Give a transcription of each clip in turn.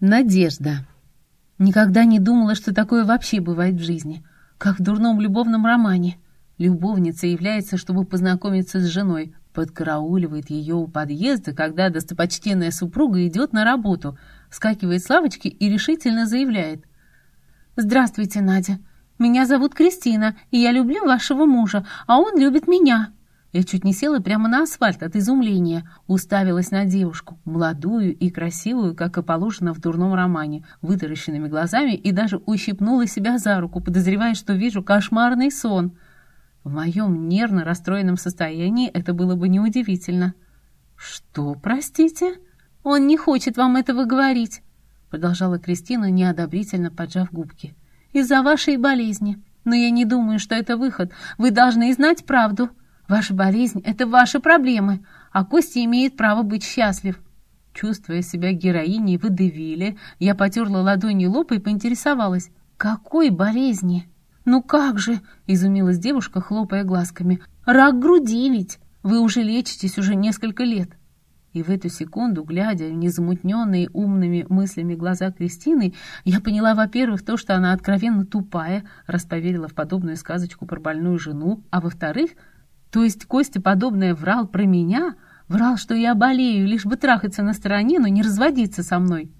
Надежда. Никогда не думала, что такое вообще бывает в жизни. Как в дурном любовном романе. Любовница является, чтобы познакомиться с женой, подкарауливает ее у подъезда, когда достопочтенная супруга идет на работу, вскакивает с лавочки и решительно заявляет: «Здравствуйте, Надя. Меня зовут Кристина, и я люблю вашего мужа, а он любит меня». Я чуть не села прямо на асфальт от изумления, уставилась на девушку, молодую и красивую, как и положено в дурном романе, вытаращенными глазами, и даже ущипнула себя за руку, подозревая, что вижу кошмарный сон. В моем нервно расстроенном состоянии это было бы неудивительно. «Что, простите? Он не хочет вам этого говорить», продолжала Кристина, неодобрительно поджав губки. «Из-за вашей болезни. Но я не думаю, что это выход. Вы должны знать правду. Ваша болезнь — это ваши проблемы, а Костя имеет право быть счастлив». Чувствуя себя героиней водевиля, я потерла ладонью лоб и поинтересовалась: «Какой болезни?» «Ну как же?» — изумилась девушка, хлопая глазками. «Рак груди ведь! Вы уже лечитесь уже несколько лет». И в эту секунду, глядя в незамутненные умными мыслями глаза Кристины, я поняла, во-первых, то, что она откровенно тупая, раз поверила в подобную сказочку про больную жену, а во-вторых, то есть Костя подобное врал про меня, врал, что я болею, лишь бы трахаться на стороне, но не разводиться со мной.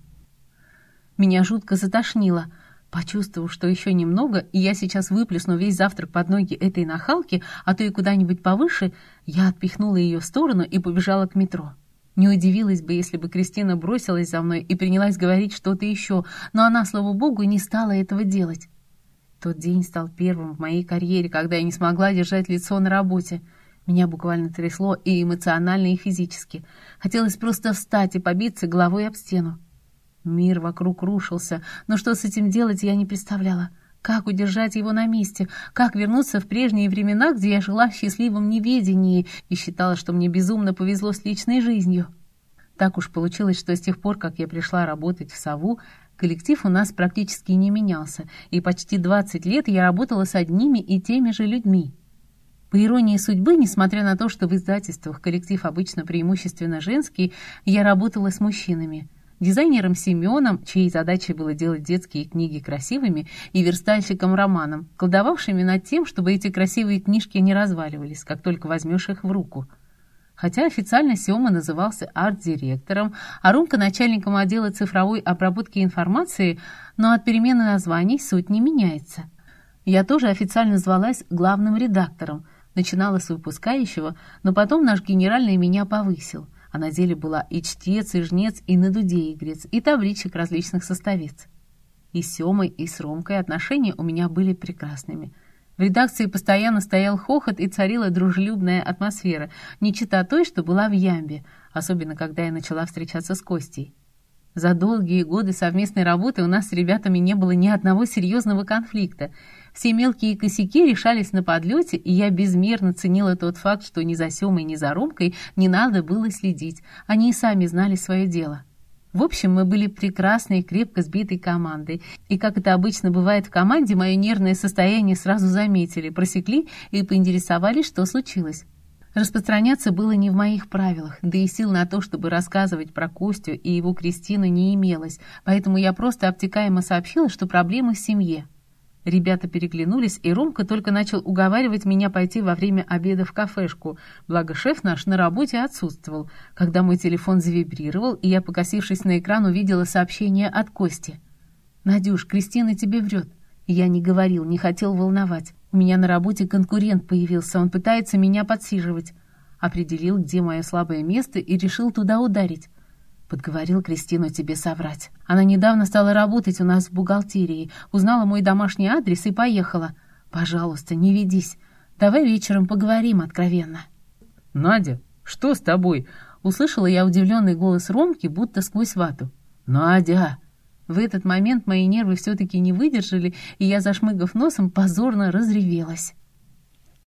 Меня жутко затошнило. Почувствовав, что еще немного, и я сейчас выплесну весь завтрак под ноги этой нахалки, а то и куда-нибудь повыше, я отпихнула ее в сторону и побежала к метро. Не удивилась бы, если бы Кристина бросилась за мной и принялась говорить что-то еще, но она, слава богу, не стала этого делать. Тот день стал первым в моей карьере, когда я не смогла держать лицо на работе. Меня буквально трясло и эмоционально, и физически. Хотелось просто встать и побиться головой об стену. Мир вокруг рушился, но что с этим делать, я не представляла. Как удержать его на месте? Как вернуться в прежние времена, где я жила в счастливом неведении и считала, что мне безумно повезло с личной жизнью? Так уж получилось, что с тех пор, как я пришла работать в «Сову», коллектив у нас практически не менялся, и почти 20 лет я работала с одними и теми же людьми. По иронии судьбы, несмотря на то, что в издательствах коллектив обычно преимущественно женский, я работала с мужчинами. Дизайнером Семеном, чьей задачей было делать детские книги красивыми, и верстальщиком Романом, колдовавшими над тем, чтобы эти красивые книжки не разваливались, как только возьмешь их в руку. Хотя официально Сема назывался арт-директором, а Ромка — начальником отдела цифровой обработки информации, но от перемены названий суть не меняется. Я тоже официально звалась главным редактором, начинала с выпускающего, но потом наш генеральный меня повысил, а на деле была и чтец, и жнец, и на дуде игрец, и табличек различных составец. И с Семой, и с Ромкой отношения у меня были прекрасными. В редакции постоянно стоял хохот и царила дружелюбная атмосфера, не чета той, что была в Ямбе, особенно когда я начала встречаться с Костей. За долгие годы совместной работы у нас с ребятами не было ни одного серьезного конфликта. Все мелкие косяки решались на подлете, и я безмерно ценила тот факт, что ни за Семой, ни за Ромкой не надо было следить. Они и сами знали свое дело. В общем, мы были прекрасной, крепко сбитой командой. И, как это обычно бывает в команде, мое нервное состояние сразу заметили, просекли и поинтересовались, что случилось. Распространяться было не в моих правилах, да и сил на то, чтобы рассказывать про Костю и его Кристину, не имелось, поэтому я просто обтекаемо сообщила, что проблемы в семье. Ребята переглянулись, и Ромка только начал уговаривать меня пойти во время обеда в кафешку, благо шеф наш на работе отсутствовал, когда мой телефон завибрировал, и я, покосившись на экран, увидела сообщение от Кости. «Надюш, Кристина тебе врет». Я не говорил, не хотел волновать. У меня на работе конкурент появился, он пытается меня подсиживать. Определил, где мое слабое место, и решил туда ударить. Подговорил Кристину тебе соврать. Она недавно стала работать у нас в бухгалтерии, узнала мой домашний адрес и поехала. Пожалуйста, не ведись. Давай вечером поговорим откровенно. «Надя, что с тобой?» Услышала я удивленный голос Ромки, будто сквозь вату. «Надя!» В этот момент мои нервы все-таки не выдержали, и я, зашмыгав носом, позорно разревелась.